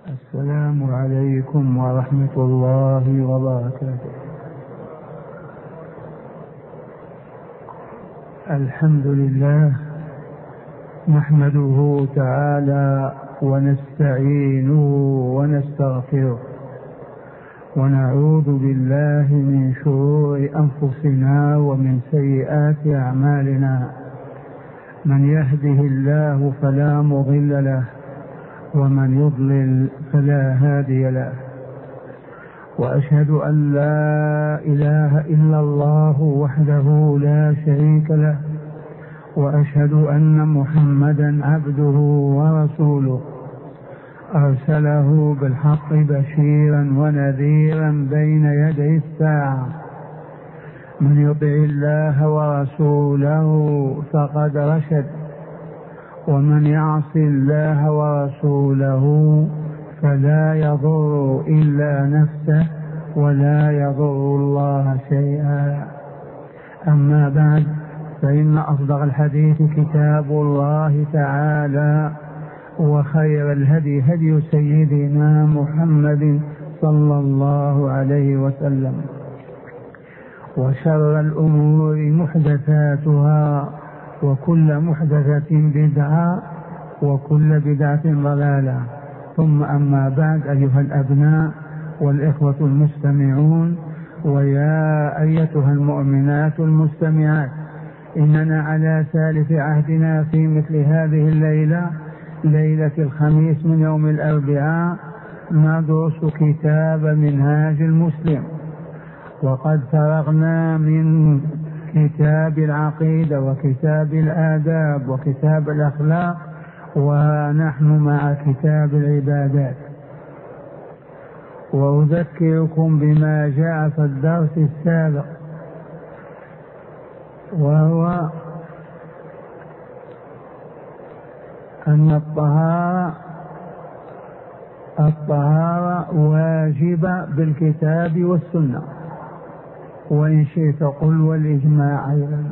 السلام عليكم ورحمة الله وبركاته. الحمد لله نحمده تعالى ونستعينه ونستغفره ونعوذ بالله من شرور أنفسنا ومن سيئات أعمالنا. من يهده الله فلا مضل له ومن يضلل فلا هادي له، وأشهد أن لا إله إلا الله وحده لا شريك له، وأشهد أن محمدا عبده ورسوله أرسله بالحق بشيرا ونذيرا بين يدي الساعة. من يطع الله ورسوله فقد رشد، ومن يعص الله ورسوله فلا يضر إلا نفسه ولا يضر الله شيئا. أما بعد، فإن أصدق الحديث كتاب الله تعالى، وخير الهدي هدي سيدنا محمد صلى الله عليه وسلم، وشر الأمور محدثاتها، وكل محدثة بدعة، وكل بدعة ضلالة. ثم أما بعد، أيها الأبناء والإخوة المستمعون، ويا أيتها المؤمنات المستمعات، إننا على سالف عهدنا في مثل هذه الليلة، ليلة الخميس من يوم الأربعاء، ندرس كتاب منهاج المسلم. وقد فرغنا من كتاب العقيدة وكتاب الآداب وكتاب الأخلاق، ونحن مع كتاب العبادات. وأذكركم بما جاء في الدرس السابق، وهو أن الطهارة واجبة بالكتاب والسنة، وإن شئت قل والإجماع أيضا.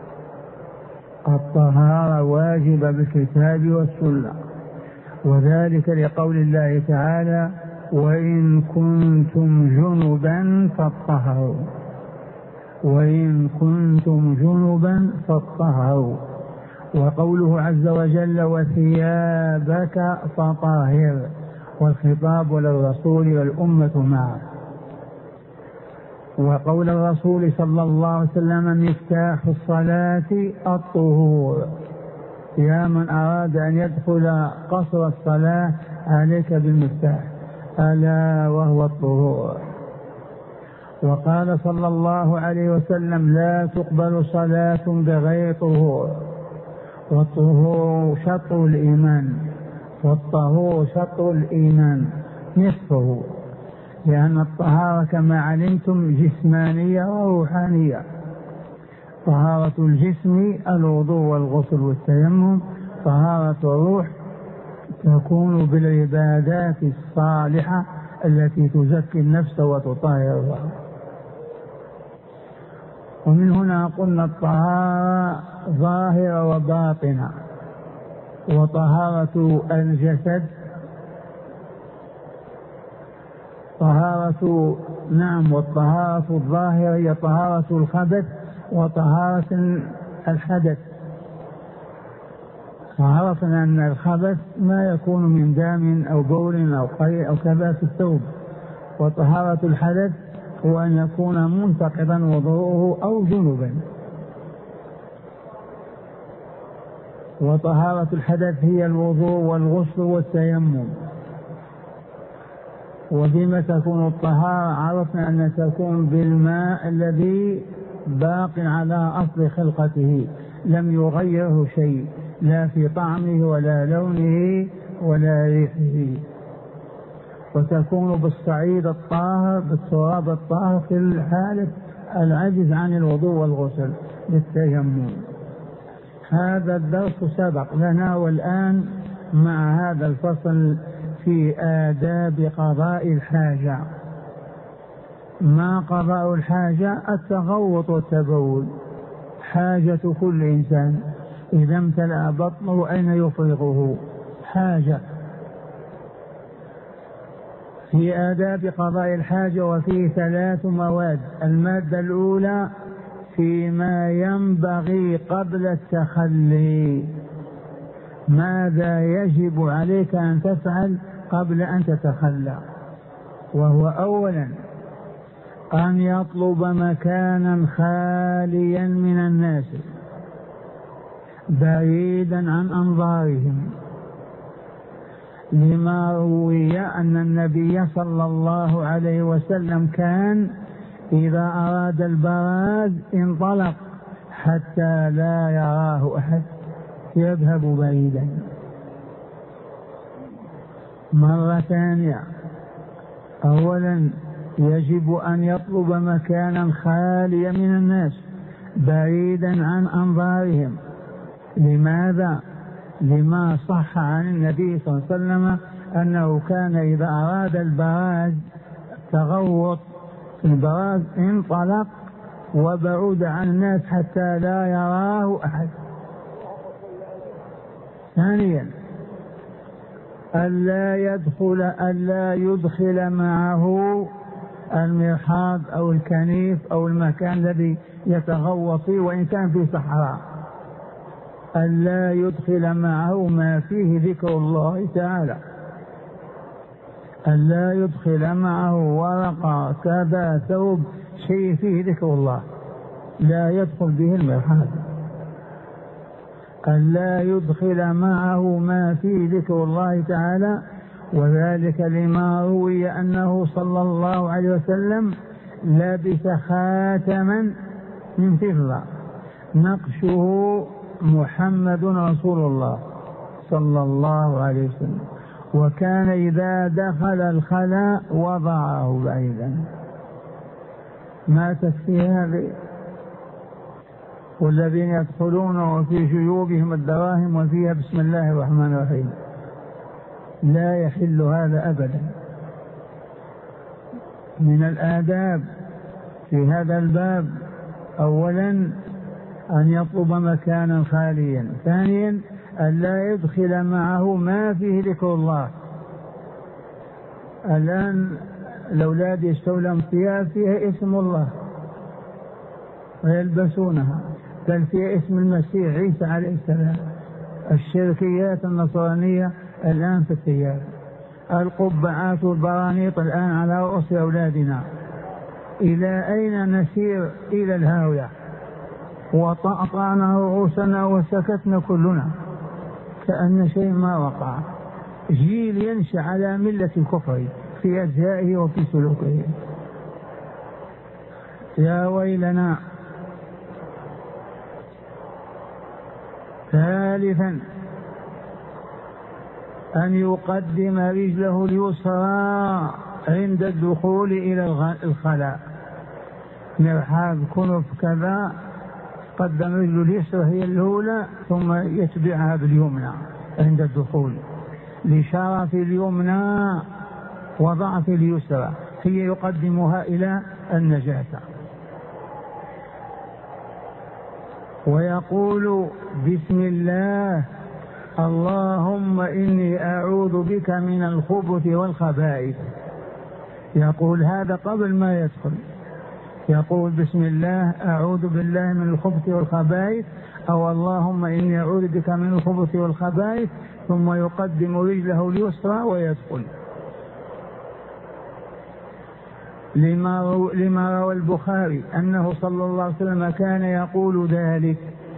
الطهارة واجبة بالكتاب والسنة، وذلك لقول الله تعالى: وإن كنتم جنبا فاطهروا، وإن كنتم جنبا فاطهروا. وقوله عز وجل: وثيابك فطهر، والخطاب للرسول والأمة معه. وقول الرسول صلى الله عليه وسلم: مفتاح الصلاة الطهور. يا من أراد أن يدخل قصر الصلاة عليك بالمفتاح، ألا وهو الطهور. وقال صلى الله عليه وسلم: لا تقبل صلاة بغير طهور، والطهور شطر الإيمان، والطهور شطر الإيمان نصفه، لأن الطهارة كما علمتم جسمانية وروحانية. طهارة الجسم الوضوء والغسل والتيمم، طهارة الروح تكون بالعبادات الصالحة التي تزكي النفس وتطهرها. ومن هنا قلنا الطهارة ظاهرة وباطنة. وطهارة الجسد والطهارة الظاهرة هي طهارة الخبث وطهارة الحدث. وعرفنا أن الخبث ما يكون من دم أو بول أو قيء أو كذا في الثوب، وطهارة الحدث هو أن يكون منتقضا وضوءه أو جنبا. وطهارة الحدث هي الوضوء والغسل والتيمم. وبما تكون الطهارة؟ عرفنا أن تكون بالماء الذي باق على أصل خلقته، لم يغيره شيء، لا في طعمه ولا لونه ولا ريحه. وتكون بالصعيد الطاهر، بالتراب الطاهر، في حالة العجز عن الوضوء والغسل بالتيمم. هذا الدرس سبق لنا، والآن مع هذا الفصل في آداب قضاء الحاجة. ما قضاء الحاجة؟ التغوط والتبول، حاجة كل إنسان. إذا امتلأ بطنه أين يفرغه؟ حاجة. في آداب قضاء الحاجة، وفيه 3 مواد. المادة الأولى فيما ينبغي قبل التخلي، ماذا يجب عليك أن تفعل قبل أن تتخلى، وهو أولا أن يطلب مكانا خاليا من الناس بعيدا عن أنظارهم، لما روي أن النبي صلى الله عليه وسلم كان إذا أراد البراز انطلق حتى لا يراه أحد، يذهب بعيدا. مرة ثانية، أولا يجب أن يطلب مكانا خاليا من الناس بعيدا عن أنظارهم. لماذا؟ لما صح عن النبي صلى الله عليه وسلم أنه كان إذا أراد البراز تغوط في البراز انطلق وبعد عن الناس حتى لا يراه أحد. ثانيا ألا يدخل معه المرحاض أو الكنيف أو المكان الذي يتغوط فيه وإن كان في صحراء، ألا يدخل معه ما فيه ذكر الله تعالى، ألا يدخل معه ورقة كذا ثوب شيء فيه ذكر الله، لا يدخل به المرحاض. ألا يدخل معه ما فيه ذكر الله تعالى، وذلك لما روي أنه صلى الله عليه وسلم لبس خاتما من فضة نقشه محمد رسول الله صلى الله عليه وسلم، وكان إذا دخل الخلاء وضعه بعيدا. ما تكفي هذه؟ والذين يدخلون وفي جيوبهم الدراهم وفيها بسم الله الرحمن الرحيم، لا يحل هذا أبدا. من الآداب في هذا الباب أولا أن يطلب مكانا خاليا، ثانيا أن لا يدخل معه ما فيه ذكر الله. الآن الأولاد يستولون ثياب فيها اسم الله ويلبسونها، بل فيها اسم المسيح عيسى عليه السلام. الشركيات النصرانية الآن في الثياب، القبعات والبرانيط الآن على رؤوس أولادنا. إلى أين نسير؟ إلى الهاوية. وطأطأنا رؤوسنا وسكتنا كلنا كأن شيء ما وقع. جيل ينشأ على ملة الكفر في أجزائه وفي سلوكه. يا ويلنا. ثالثا أن يقدم رجله اليسرى عند الدخول إلى الخلاء، مرحاض كنف كذا، قدم رجله اليسرى هي الأولى ثم يتبعها باليمنى عند الدخول، لشرف اليمنى وضعف اليسرى، هي يقدمها إلى النجاسة. ويقول بسم الله اللهم إني أعوذ بك من الخبث والخبائث، يقول هذا قبل ما يدخل، يقول بسم الله أعوذ بالله من الخبث والخبائث، أو اللهم إني أعوذ بك من الخبث والخبائث، ثم يقدم رجله اليسرى ويدخل. لما روى البخاري أنه صلى الله عليه وسلم كان يقول ذلك.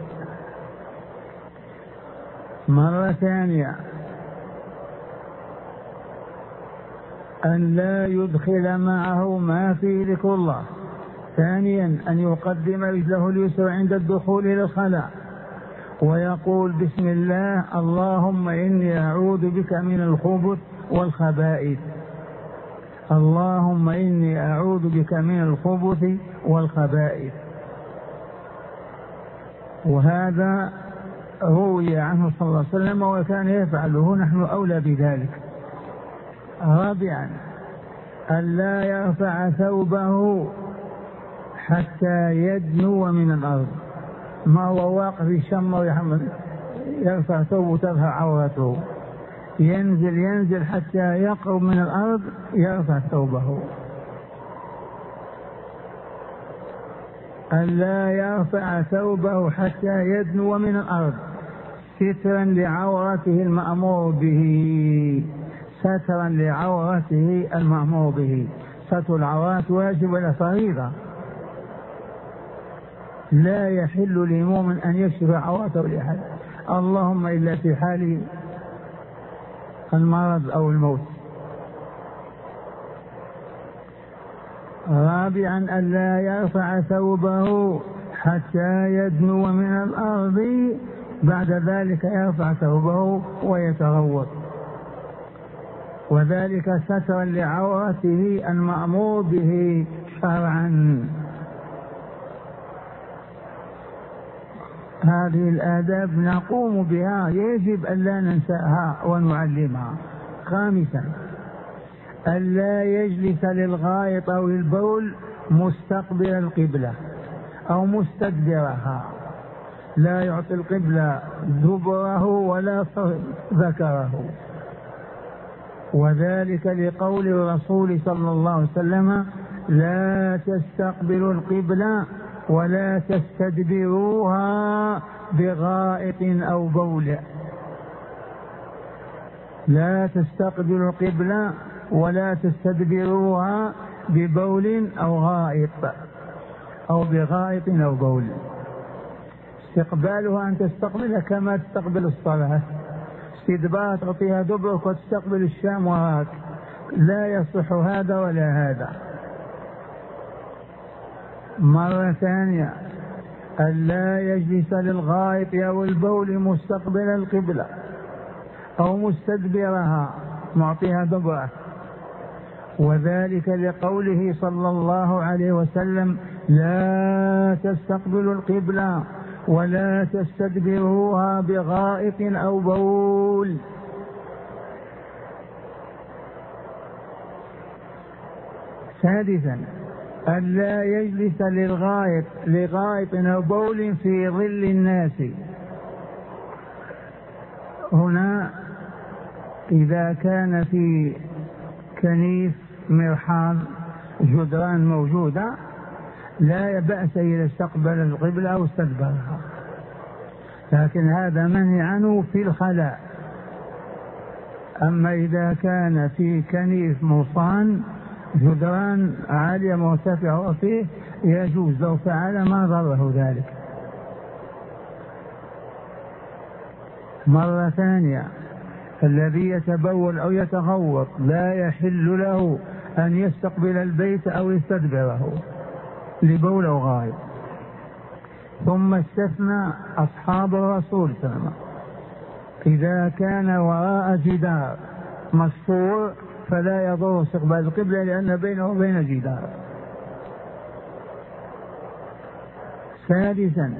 مرة ثانية أن لا يدخل معه ما فيه ذكر الله، ثانيا أن يقدم رجله اليسرى عند الدخول إلى الخلاء ويقول بسم الله اللهم إني أعوذ بك من الخبث والخبائث، اللهم إني أعوذ بك من الخبث والخبائث. وهذا روي عنه صلى الله عليه وسلم وكان يفعله، نحن أولى بذلك. رابعا ألا يرفع ثوبه حتى يدنو من الأرض، ما هو واقف يشمر يرفع ثوبه تظهر عورته، ينزل حتى يقرب من الأرض يرفع ثوبه. ألا يرفع ثوبه حتى يدنو من الأرض سترا لعورته المأمور به، سترا لعورته المأمور به. ستر العورات واجب ولا فريضة؟ لا يحل لمؤمن أن يكشف عورته لأحد، اللهم إلا في حال المرض أو الموت. رابعا ألا يرفع ثوبه حتى يدنو من الأرض، بعد ذلك يرفع ثوبه ويتغوط، وذلك سترا لعورته المأمور به شرعا. هذه الآداب نقوم بها، يجب أن لا ننساها ونعلمها. خامسا ألا يجلس للغائط أو البول مستقبل القبلة أو مستدبرها، لا يعطي القبلة دبره ولا ذكره، وذلك لقول الرسول صلى الله عليه وسلم: لا تستقبلوا القبلة ولا تستدبروها بغائط أو بول. لا تستقبلوا القبلة ولا تستدبروها ببول أو غائط أو بغائط أو بول. استقبالها أن تستقبل كما تستقبل الصلاة، استدبار تعطيها دبرك وتستقبل الشام وراك، لا يصح هذا ولا هذا. مرة ثانية ألا يجلس للغائط أو البول مستقبل القبلة أو مستدبرها معطيها دبره، وذلك لقوله صلى الله عليه وسلم: لا تستقبلوا القبلة ولا تستدبروها بغائط أو بول. سادسا ألا يجلس لغائط أو بول في ظل الناس. هنا إذا كان في كنيف مرحاض جدران موجودة لا بأس إذا استقبل القبلة أو استدبرها، لكن هذا منهي عنه في الخلاء. أما إذا كان في كنيف موصان جدران عالية مرتفعة فيه يجوز، لو فعل ما ضره ذلك. مرة ثانية الذي يتبول أو يتغوط لا يحل له أن يستقبل البيت أو يستدبره لبول أو غائط. ثم استثنى أصحاب الرسول صلى الله عليه وسلم إذا كان وراء جدار مستور فلا يضر استقبال القبلة لأن بينه وبين جدار. سادسا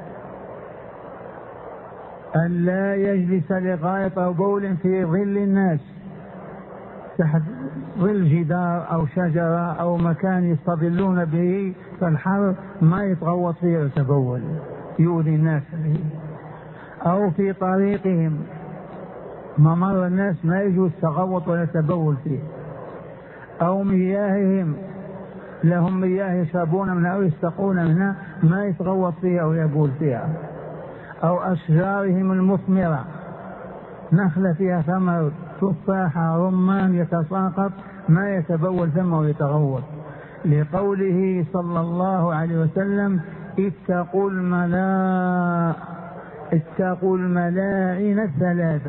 ألا يجلس لغائط أو بول في ظل الناس، تحت ظل جدار أو شجرة أو مكان يستظلون به فالحر ما يتغوط فيه ويتبول يؤذي الناس به، أو في طريقهم ممر الناس ما يجوز تغوط ولا تبول فيه، أو مياههم لهم مياه يشربون منها أو يستقون منها ما يتغوط فيها أو يبول فيها، أو أشجارهم المثمرة نخلة فيها ثمر تفاحة رمان يتساقط ما يتبول ثم ويتغوط، لقوله صلى الله عليه وسلم: اتقوا الملاعن الثلاثة.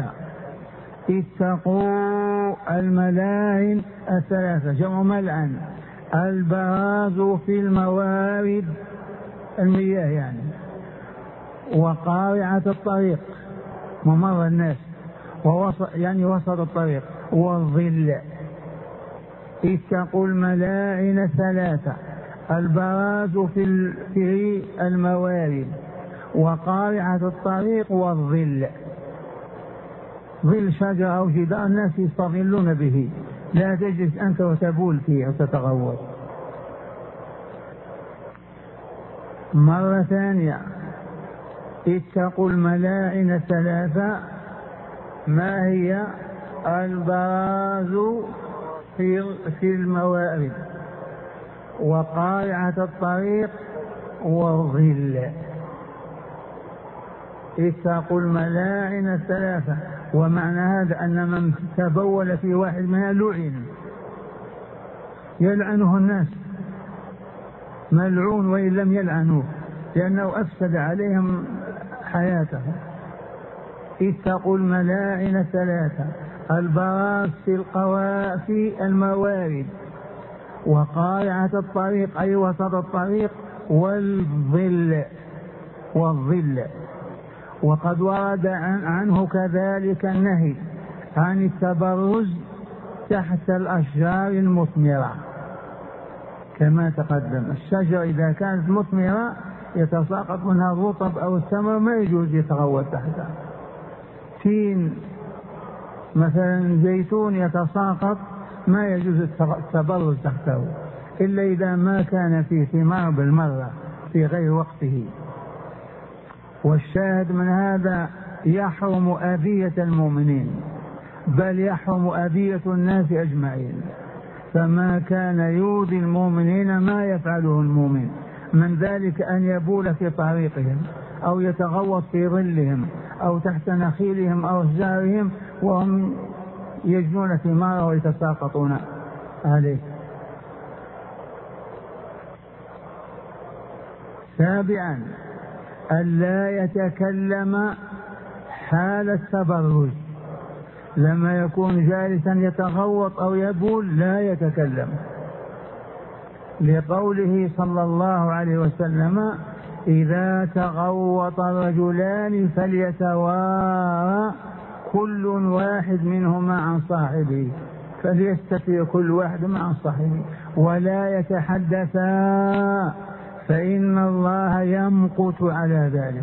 اتقوا الملاعن الثلاثة جمع ملعن، البراز في الموارد المياه يعني، وقارعة الطريق ممر الناس يعني وسط الطريق، والظل. اتقوا الملاعن الثلاثة، البراز في الموارد وقارعة الطريق والظل. ظل شجرة أو جدار الناس يستظلون به، لا تجلس أنت وتبول فيه وتتغوط. مرة ثانية اتقوا الملاعن الثلاثة، ما هي؟ البراز في الموارد، وقارعة الطريق، والظل. اتقوا الملاعن الثلاثة. ومعنى هذا أن من تبول في واحد منها لعن، يلعنه الناس، ملعون وإن لم يلعنوه، لأنه أفسد عليهم حياتهم. اتقوا الملاعن الثلاثة: البراز في الموارد، وقارعة الطريق أي وسط الطريق، والظل. وقد ورد عنه كذلك النهي عن التبرز تحت الأشجار المثمرة كما تقدم. الشجرة إذا كانت مثمرة يتساقط منها الرطب أو الثمر ما يجوز يتغوط تحتها. تين مثلا، زيتون يتساقط ما يجوز التبرز تحته إلا إذا ما كان فيه ثمار بالمرة في غير وقته. والشاهد من هذا يحرم أذية المؤمنين، بل يحرم أذية الناس أجمعين. فما كان يؤذي المؤمنين ما يفعله المؤمن، من ذلك أن يبول في طريقهم، أو يتغوط في ظلهم، أو تحت نخيلهم أو أشجارهم وهم يجنون ثماره ويتساقطون عليه. 7. ألا يتكلم حال التبرج، لما يكون جالسا يتغوط أو يبول لا يتكلم، لقوله صلى الله عليه وسلم: إذا تغوط رجلان فليتوارى كل واحد منهما عن صاحبه، فليستتر كل واحد عن صاحبه، ولا يتحدثا فإن الله يمقت على ذلك.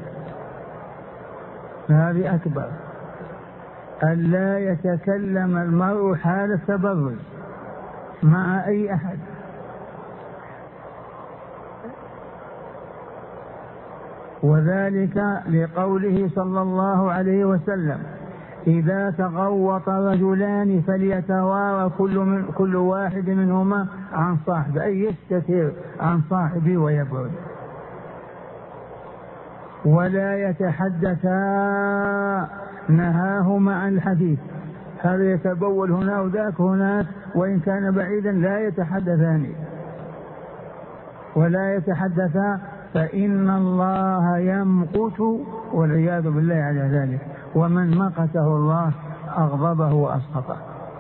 هذه أكبر: ألا يتكلم المرء حال التبرج مع أي أحد. وذلك لقوله صلى الله عليه وسلم: إذا تغوط رجلان فليتوارى كل واحد منهما عن صاحبه، أي يستتر عن صاحبه ويبعد. ولا يتحدثا، نهاهما عن الحديث، هذا يتبول هنا وذاك هناك، وإن كان بعيدا لا يتحدثان ولا يتحدثا فإن الله يمقت، والعياذ بالله على ذلك. ومن مقته الله أغضبه وأسخطه.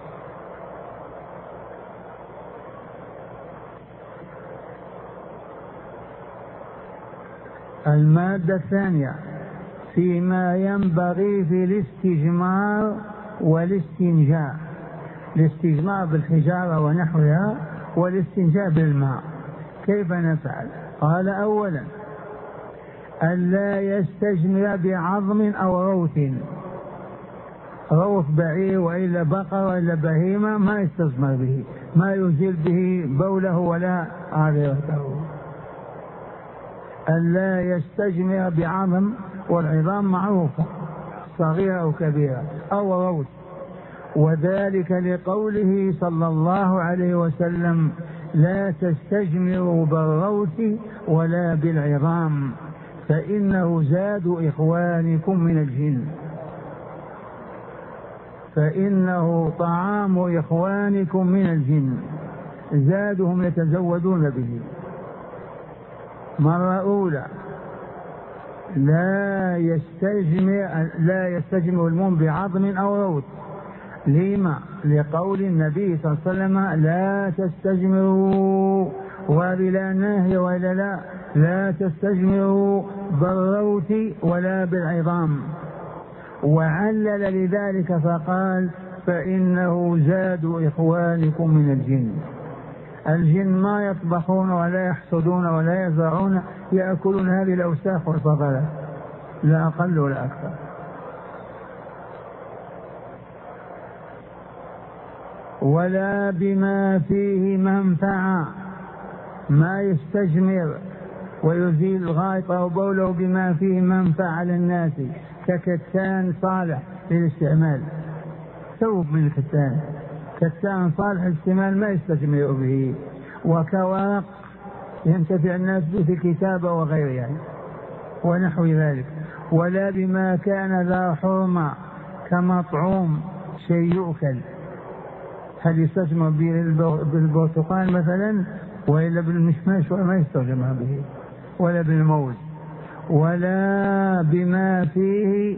المادة الثانية: فيما ينبغي في الاستجمار والاستنجاء. الاستجمار بالحجارة ونحوها، والاستنجاء بالماء. كيف نفعل؟ قال: أولا ألا يستجمر بعظم أو روث، روث بعير وإلا بقر وإلا بهيمة ما يستجمر به، ما يزيل به بوله ولا عارضته. ألا يستجمر بعظم، والعظام معروفة صغيرة أو كبيرة، أو روث. وذلك لقوله صلى الله عليه وسلم: لا تستجمروا بالروث ولا بالعظام فإنه زاد إخوانكم من الجن، فإنه طعام إخوانكم من الجن، زادهم يتزودون به. مرة أولى: لا يستجمر المؤمن بعظم أو روث. لما؟ لقول النبي صلى الله عليه وسلم: لا تستجمروا، وبلا نهي ولا لا تستجمروا بالروث ولا بالعظام. وعلل لذلك فقال: فإنه زاد إخوانكم من الجن. الجن ما يطبخون ولا يحصدون ولا يزرعون، يأكلون هذه الأوساخ والفضلات، لا أقل ولا أكثر. ولا بما فيه منفعة، ما يستجمر ويزيل الغائط أو بوله بما فيه منفعة للناس، ككتان صالح للاستعمال. ثوب من الكتان، كتان صالح الاستعمال ما يستجمع به، وكورق ينتفع الناس به في الكتابة وغيرها ونحو ذلك. ولا بما كان ذا حرمة كمطعوم شيء يؤكل، هل يستجمع بالبرتقال مثلا وإلا بالمشماش وما يستجمع به، ولا بالموز. ولا بما فيه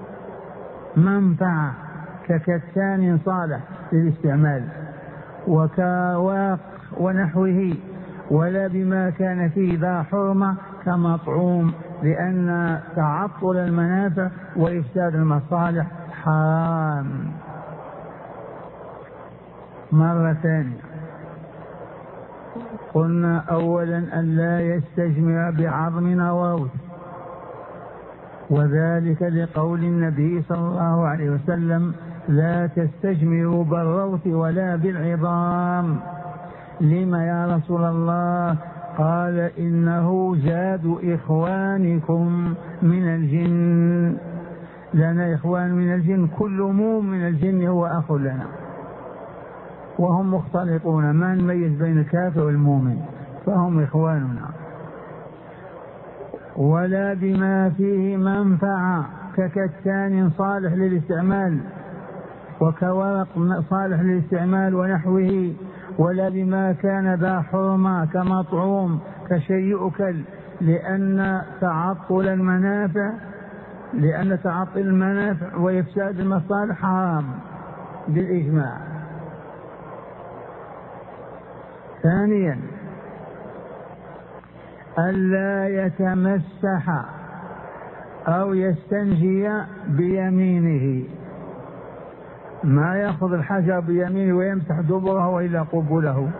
منفعة ككتان صالح للاستعمال وكواق ونحوه. ولا بما كان فيه ذا حرمة كمطعوم، لأن تعطل المنافع وإفساد المصالح حرام. مرة ثانية قلنا أولا أن لا يستجمع بعظم وروث، وذلك لقول النبي صلى الله عليه وسلم لا تستجمعوا بالروث ولا بالعظام. لما يا رسول الله؟ قال إنه زاد إخوانكم من الجن، لنا إخوان من الجن، كل مؤمن من الجن هو أخ لنا، وهم مختلطون، ما نميز بين الكافر والمؤمن، فهم إخواننا. ولا بما فيه منفعة ككتان صالح للاستعمال وكورق صالح للاستعمال ونحوه. ولا بما كان ذا حرمة كمطعوم كشيء يؤكل، لأن تعطل المنافع وإفساد المصالح حرام بالإجماع. ثانيا ألا يتمسح أو يستنجي بيمينه، ما يأخذ الحجر بيمينه ويمسح دبره وإلا قبله،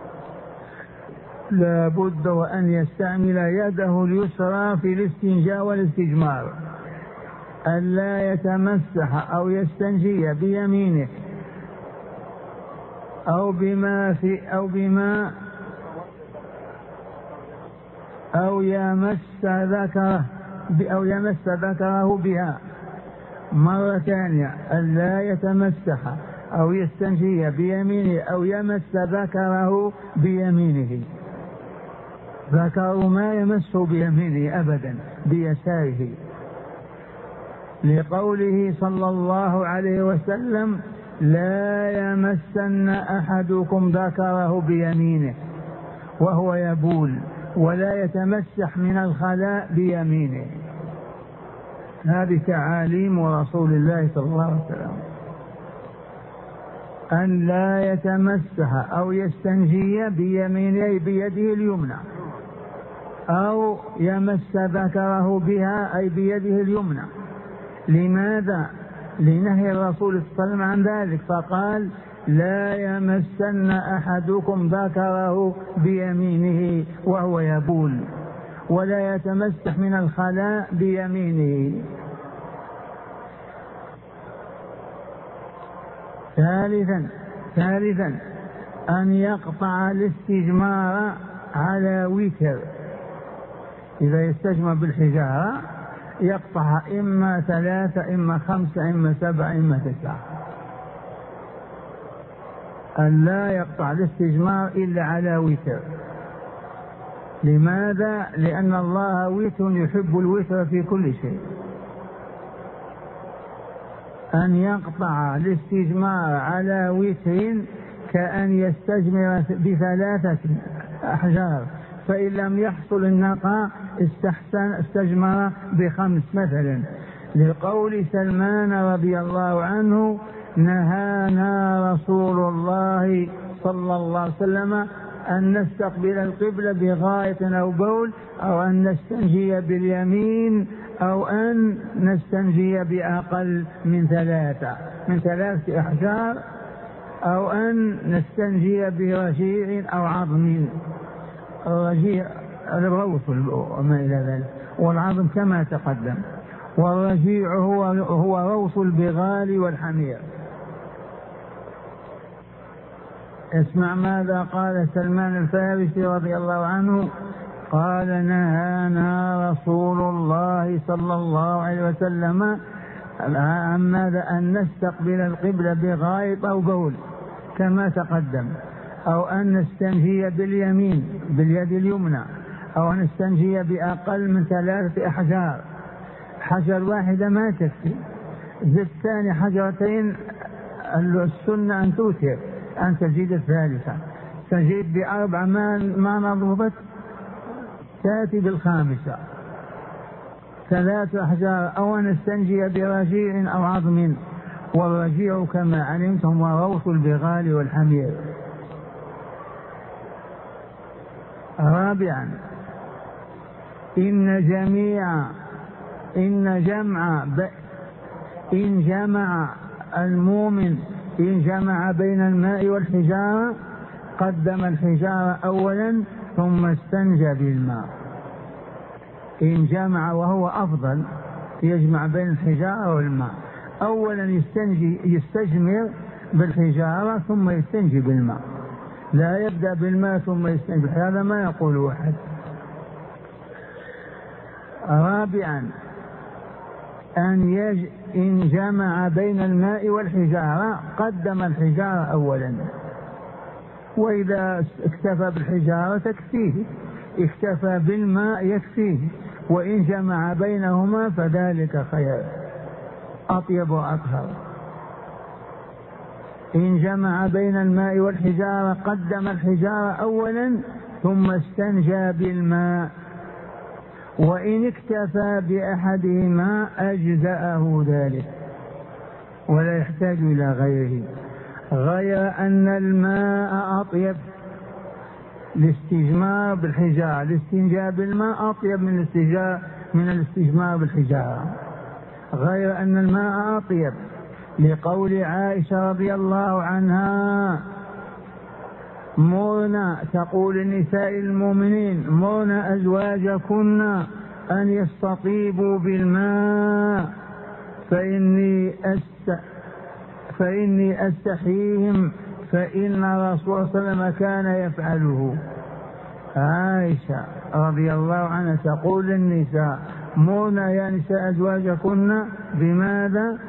لا بد وأن يستعمل يده اليسرى في الاستنجاء والاستجمار. ألا يتمسح أو يستنجي بيمينه أو يمس ذكره بها. مرة ثانية ألا يتمسح أو يستنجي بيمينه أو يمس ذكره بيمينه، ذكره ما يمسه بيمينه أبدا، بيساره، لقوله صلى الله عليه وسلم لا يمسن أحدكم ذكره بيمينه وهو يبول، ولا يتمسح من الخلاء بيمينه. هذه تعاليم رسول الله صلى الله عليه وسلم، أن لا يتمسح أو يستنجي بيمينه بيده اليمنى، أو يمس ذكره بها أي بيده اليمنى. لماذا؟ لنهي الرسول صلى الله عليه وسلم عن ذلك، فقال لا يمسن أحدكم ذكره بيمينه وهو يبول، ولا يتمسح من الخلاء بيمينه. ثالثا أن يقطع الاستجمار على وتر، إذا يستجمر بالحجارة يقطع إما 3 إما 5 إما 7 إما 9، أن لا يقطع الاستجمار إلا على وتر. لماذا؟ لأن الله وتر يحب الوتر في كل شيء. أن يقطع الاستجمار على وتر كأن يستجمر ب3 أحجار، فإن لم يحصل النقاء استجمر ب5 مثلا، لقول سلمان رضي الله عنه نهانا رسول الله صلى الله عليه وسلم أن نستقبل القبلة بغائط أو بول، أو أن نستنجي باليمين، أو أن نستنجي بأقل من 3 أحجار، أو أن نستنجي برجيع أو عظم. الرجيع الروث وما إلى ذلك، والعظم كما تقدم، والرجيع هو روث البغال والحمير. اسمع ماذا قال سلمان الفارسي رضي الله عنه، قال نهانا رسول الله صلى الله عليه وسلم عن ماذا؟ أن نستقبل القبلة بغائط أو بول كما تقدم، أو أن نستنجي باليمين باليد اليمنى، أو أن نستنجي بأقل من 3 أحجار. حجر واحدة ما تكفي، زد ثاني حجرتين، السنة أن توتر، أن تزيد الثالثة. تزيد ب4 ما نضبط، تأتي بالخامسة 3 أحجار. أو أن نستنجي برجيع أو عظم، والرجيع كما علمتم وروث البغال والحمير. رابعا إن جمع المؤمن بين الماء والحجارة قدم الحجارة أولا ثم استنجى بالماء. إن جمع، وهو أفضل، يجمع بين الحجارة والماء، أولا يستجمر بالحجارة ثم يستنجي بالماء، لا يبدأ بالماء ثم يستنجي، هذا ما يقول أحد. رابعا إن جمع بين الماء والحجارة قدم الحجارة أولا، وإذا اكتفى بالحجارة تكفيه، اكتفى بالماء يكفيه، وإن جمع بينهما فذلك خير، أطيب وأطهر. إن جمع بين الماء والحجارة قدم الحجارة أولا ثم استنجى بالماء، وإن اكتفى بأحدهما أجزأه ذلك ولا يحتاج إلى غيره، غير أن الماء أطيب الاستجمار بالحجارة، الاستنجاء بالماء أطيب من الاستجمار بالحجارة، غير أن الماء أطيب لقول عائشة رضي الله عنها: مرنا، تقول النساء المؤمنين: مرنا أزواجكن أن يستطيبوا بالماء فإني أستحيهم فإن الرسول صلى الله عليه وسلم كان يفعله. عائشة رضي الله عنها تقول للنساء: مرنا يا نساء أزواجكن بماذا؟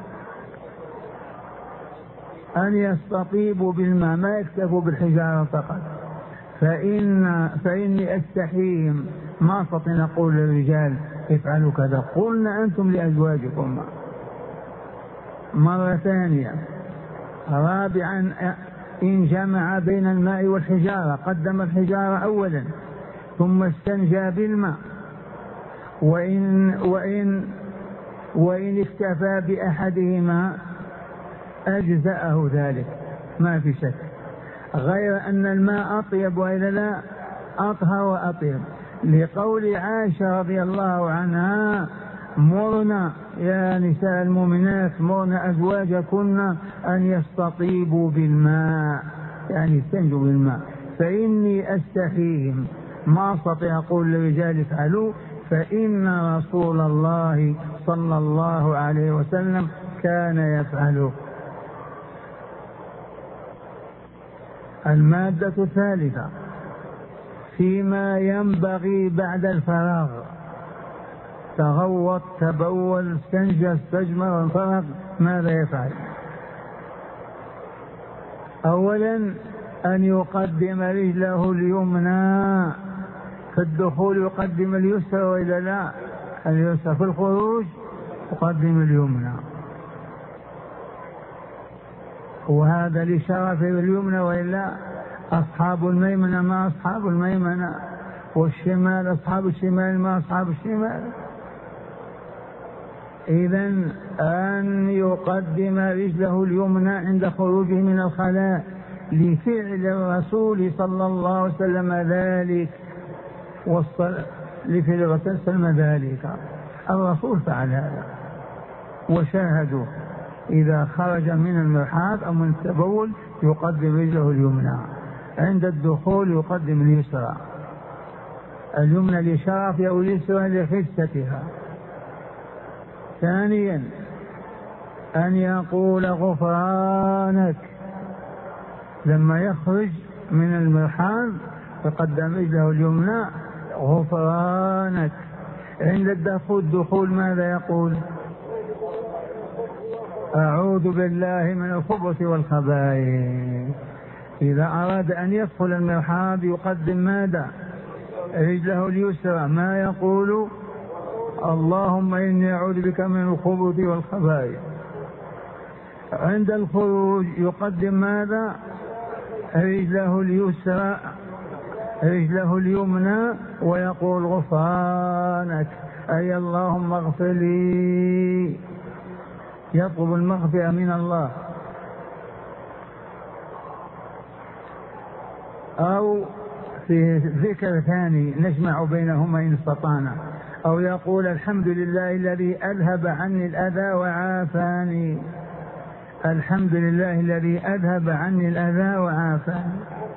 أن يستطيبوا بالماء، ما يكتفوا بالحجارة فقط. فإني أستحيهم، ما استطيع نقول للرجال افعلوا كذا، قلنا أنتم لأزواجكم. مرة ثانية. رابعا إن جمع بين الماء والحجارة قدم الحجارة أولا ثم استنجى بالماء، وإن اكتفى بأحدهما أجزأه ذلك، ما في شك، غير أن الماء أطيب وإلا لا، أطهر وأطيب، لقول عائشة رضي الله عنها: مرنا يا نساء المؤمنات، مرنا أزواجكن أن يستطيبوا بالماء، يعني يستنجوا بالماء، فإني أستحيهم، ما أستطيع أقول للرجال افعلوا، فإن رسول الله صلى الله عليه وسلم كان يفعله. المادة الثالثة: فيما ينبغي بعد الفراغ، تغوط، تبول، استنجى، استجمر وانفرغ، ماذا يفعل؟ أولا أن يقدم رجله اليمنى في الدخول، يقدم اليسرى وإلا لا؟ اليسرى. في الخروج يقدم اليمنى، وهذا لشرف اليمنى، وإلا أصحاب الميمنة ما أصحاب الميمنة، والشمال أصحاب الشمال ما أصحاب الشمال. إذن أن يقدم رجله اليمنى عند خروجه من الخلاء، لفعل الرسول صلى الله عليه وسلم ذلك، لفعل الرسول صلى الله عليه وسلم ذلك، الرسول فعل هذا وشاهدوا، إذا خرج من المرحاض أو من التبول يقدم رجله اليمنى، عند الدخول يقدم اليسرى، اليمنى لشرفها واليسرى لخفتها. ثانيا أن يقول غفرانك، لما يخرج من المرحاض يقدم رجله اليمنى غفرانك. عند الدخول ماذا يقول؟ أعوذ بالله من الخبث والخبائث. إذا أراد أن يدخل المرحاض يقدم ماذا؟ رجله اليسرى، ما يقول؟ اللهم إني أعوذ بك من الخبث والخبائث. عند الخروج يقدم ماذا؟ رجله اليسرى، رجله اليمنى، ويقول غفرانك، أي اللهم اغفر لي، يطلب المغفرة من الله. أو في ذكر ثاني نجمع بينهما إن استطعنا، أو يقول الحمد لله الذي أذهب عني الأذى وعافاني، الحمد لله الذي أذهب عني الأذى وعافاني.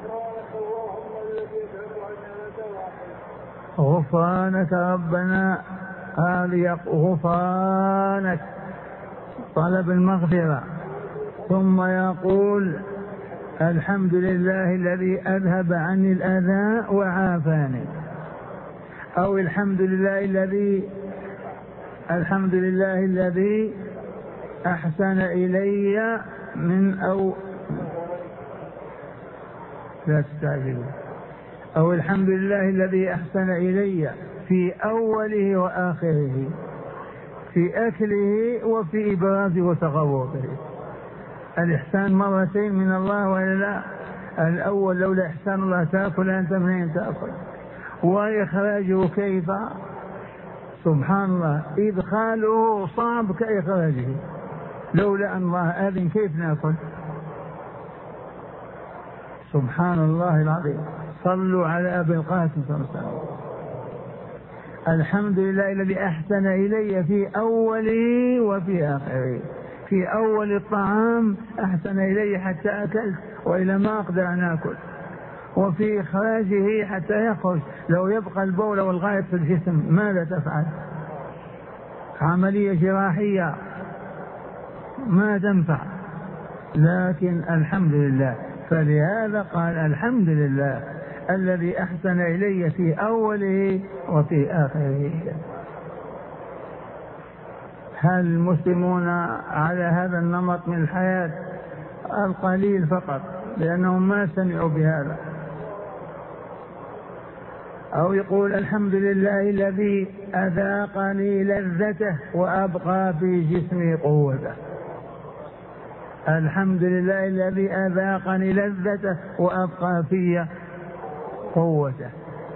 غفرانك ربنا، هذه غفرانك، طلب المغفرة. ثم يقول الحمد لله الذي أذهب عني الأذى وعافاني، أو الحمد لله الذي أحسن إلي من لا تستعجلوا، أو الحمد لله الذي أحسن إلي في أوله وآخره، في أكله وفي إبرازه وتغوطه. الإحسان مرتين من الله وإلا لا؟ الأول لولا إحسان الله تأكل أنت منين تأكل؟ وإخراجه كيف؟ سبحان الله، إدخاله صعب كإخراجه، لولا أن الله آذن كيف نأكل؟ سبحان الله العظيم. صلوا على أبي القاسم صلى الله عليه وسلم. الحمد لله الذي أحسن إلي في أوله وفي آخره، في أول الطعام أحسن إلي حتى أكلت وإلى ما أقدر أن أكل، وفي إخراجه حتى يخرج. لو يبقى البول والغائط في الجسم ماذا تفعل؟ عملية جراحية ما تنفع، لكن الحمد لله. فلهذا قال الحمد لله الذي أحسن إلي في أوله وفي آخره. هل المسلمون على هذا النمط من الحياة؟ القليل فقط، لأنهم ما سمعوا بهذا. أو يقول الحمد لله الذي أذاقني لذته وأبقى في جسمي قوته، الحمد لله الذي أذاقني لذته وأبقى في قوته.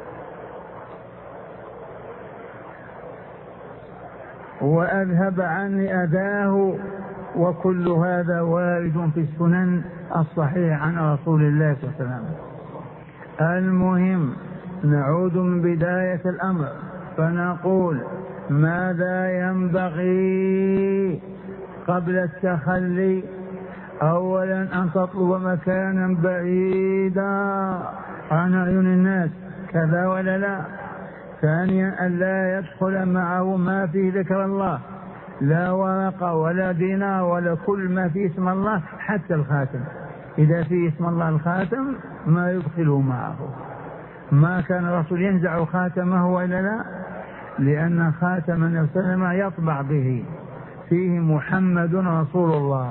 وأذهب عني أذاه. وكل هذا وارد في السنن الصحيح عن رسول الله صلى الله عليه وسلم. المهم نعود من بداية الأمر فنقول ماذا ينبغي قبل التخلي؟ أولا أن تطلب مكانا بعيدا عن عيون الناس، كذا ولا لا؟ ثانيا أن لا يدخل معه ما في ذكر الله، لا ورقة ولا دينار ولا كل ما في اسم الله، حتى الخاتم إذا في اسم الله الخاتم ما يدخله معه. ما كان الرسول ينزع خاتمه وإلا لا؟ لأن خاتم النبي صلى الله عليه وسلم يطبع به فيه محمد رسول الله،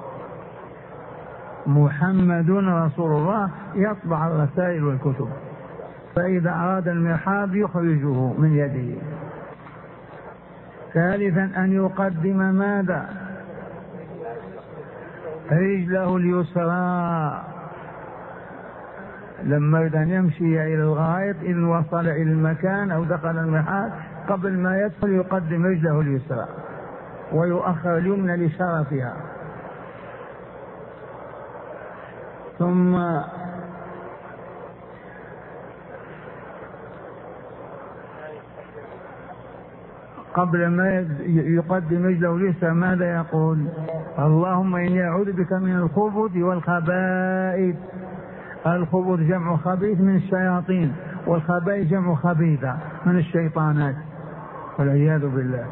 محمد رسول الله، يطبع الرسائل والكتب. فإذا أراد المرحاض يخرجه من يده. ثالثا أن يقدم ماذا؟ رجله اليسرى لما يريد أن يمشي إلى الغائط، إن وصل إلى المكان أو دخل المرحاض قبل ما يدخل يقدم رجله اليسرى ويؤخر اليمنى لشرفها. ثم قبل ما يقدم رجله اليسرى ماذا يقول؟ اللهم إني أعوذ بك من الخبث والخبائث. الخبث جمع خبيث من الشياطين، والخبائث جمع خبيثة من الشيطانات والعياذ بالله.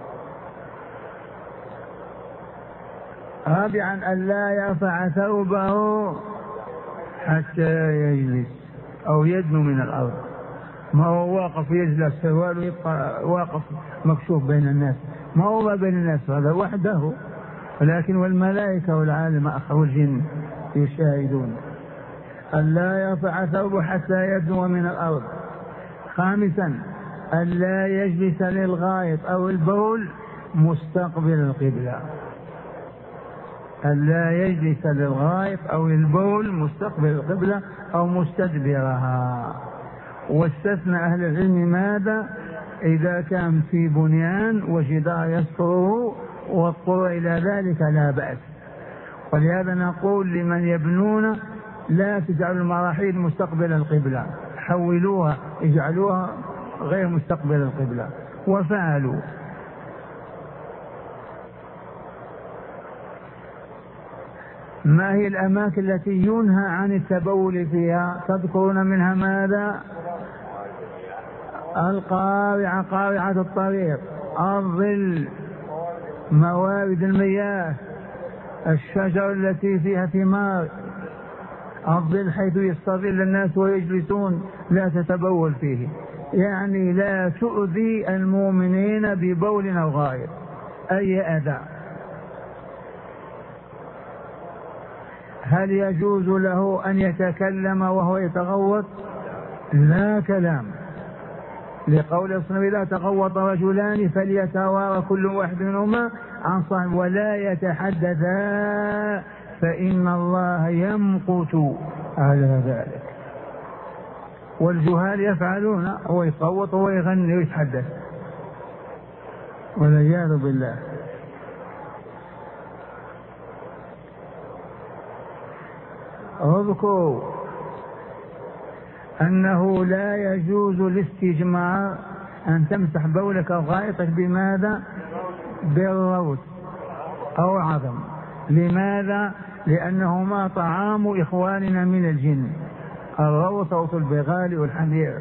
رابعا أن لا يرفع ثوبه حتى يجلس أو يدنو من الأرض، ما هو واقف يجلس سروال ويبقى واقف مكشوف بين الناس، ما هو بين الناس، هذا وحده ولكن والملائكة والعالم والجن يشاهدون. ألا يرفع ثوبه حتى يدنو من الأرض. خامسا ألا يجلس للغائط أو البول مستقبل القبلة. ألا يجلس للغائط أو البول مستقبل القبلة أو مستدبرها. واستثنى أهل العلم ماذا؟ إذا كان في بنيان وجدار يستره واضطر إلى ذلك لا بأس. ولهذا نقول لمن يبنون لا تجعلوا المراحيض مستقبل القبلة، حولوها اجعلوها غير مستقبل القبلة، وفعلوا. ما هي الأماكن التي ينهى عن التبول فيها؟ تذكرون منها ماذا؟ القارعة، قارعة الطريق، الظل، موارد المياه، الشجر التي فيها ثمار، الظل حيث يستظل الناس ويجلسون لا تتبول فيه، يعني لا تؤذي المؤمنين ببول أو غائط أي أذى. هل يجوز له أن يتكلم وهو يتغوط؟ لا كلام، لقول الصنبي لا تغوط رجلان فليتوارى كل واحد منهما عن صاحب ولا يتحدثا فإن الله يمقت على ذلك. والجهال يفعلون، هو يصوت ويغني ويتحدث والعياذ بالله. اذكروا أنه لا يجوز الاستجمار أن تمسح بولك أو غائطك بماذا؟ بالروث أو عظم. لماذا؟ لأنهما طعام إخواننا من الجن، الروث روث البغال والحمير.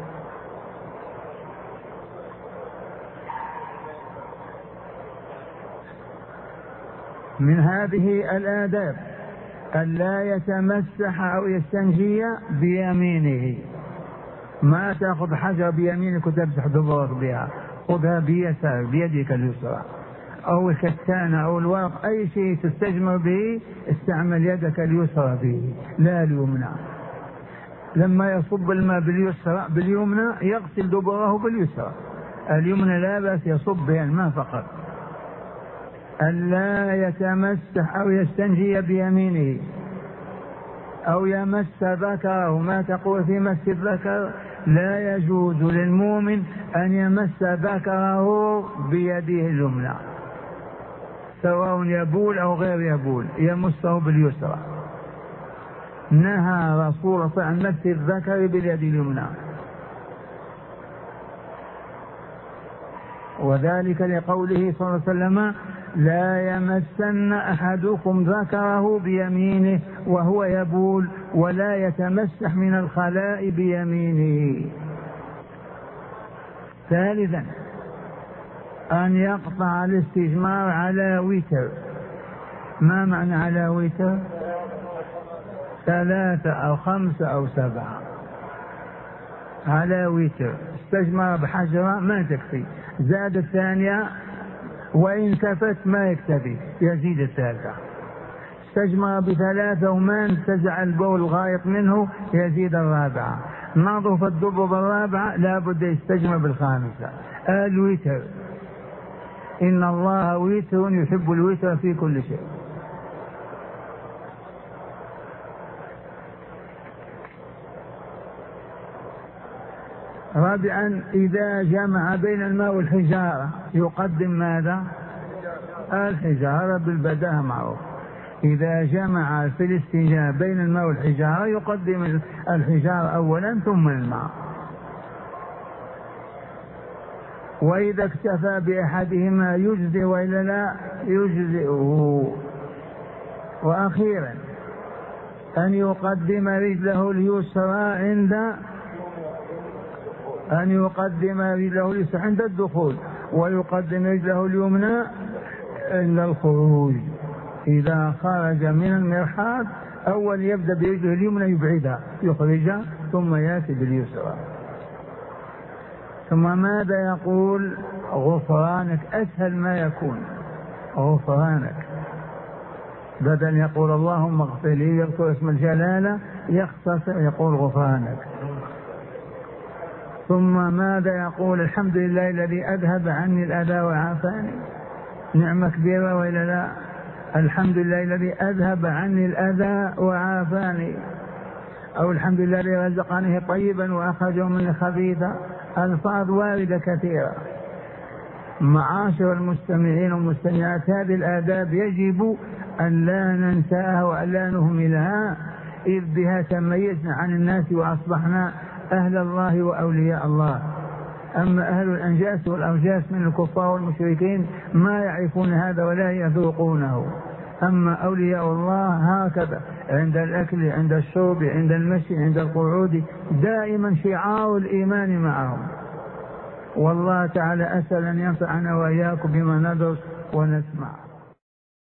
من هذه الآداب ألا يتمسح أو يستنجي بيمينه. ما تأخذ حجر بيمينك وتمسح دبرك بها، خذها بيسار بيدك اليسرى، أو الكتان أو الورق، أي شيء تستجمر به استعمل يدك اليسرى به لا اليمنى. لما يصب الماء باليسرى باليمنى يغسل دبره باليسرى، اليمنى لا بأس يصب بها الماء فقط. ألا يتمسح أو يستنجي بيمينه أو يمس ذكره. ما تقول في مس الذكر؟ لا يجوز للمؤمن أن يمس ذكره بيده اليمنى سواء يبول أو غير يبول، يمسه باليسرى. نهى رسول الله عن مس الذكر باليد اليمنى، وذلك لقوله صلى الله عليه وسلم لا يمسن أحدكم ذكره بيمينه وهو يبول ولا يتمسح من الخلاء بيمينه. ثالثا أن يقطع الاستجمار على وتر. ما معنى على وتر؟ 3 أو 5 أو 7 على وتر. استجمر بحجرة ما تكفي، زاد الثانية وإن كفت ما يكتفي يزيد الثالثة. استجمر ب3 وما انتزع البول الغائط منه يزيد الرابعة. نظف الدبر بالرابعة لا بد يستجمر بالخامسة. الوتر، إن الله وتر يحب الوتر في كل شيء. رابعا إذا جمع بين الماء والحجارة يقدم ماذا؟ الحجارة بالبداهة معروف. إذا جمع في الاستنجاء بين الماء والحجارة يقدم الحجارة أولا ثم الماء. وإذا اكتفى بأحدهما يجزئ وإلا لا يجزئه. وأخيرا أن يقدم رجله اليسرى عند الدخول، ويقدم رجله اليمنى عند الخروج. إذا خرج من المرحاض أول يبدأ برجله اليمنى يبعدها يخرجها ثم يأتي باليسرى. ثم ماذا يقول؟ غفرانك، أسهل ما يكون غفرانك. بدل يقول اللهم اغفر لي يذكر اسم الجلالة يختصر يقول غفرانك. ثم ماذا يقول؟ الحمد لله الذي أذهب عني الأذى وعافاني. نعمة كبيرة وإلا لا؟ الحمد لله الذي أذهب عني الأذى وعافاني، أو الحمد لله الذي رزقني طيبا وأخرجه مني خبيثا. ألفاظ واردة كثيرة. معاشر المستمعين والمستمعات، هذه الآداب يجب أن لا ننساها وأن لا نهملها، إذ بها تميزنا عن الناس وأصبحنا أهل الله وأولياء الله. أما أهل الأنجاس والأرجاس من الكفار والمشركين ما يعرفون هذا ولا يذوقونه. أما أولياء الله هكذا، عند الأكل، عند الشرب، عند المشي، عند القعود، دائما شعار الإيمان معهم. والله تعالى أسأل أن ينفعنا وإياكم بما ندرس ونسمع.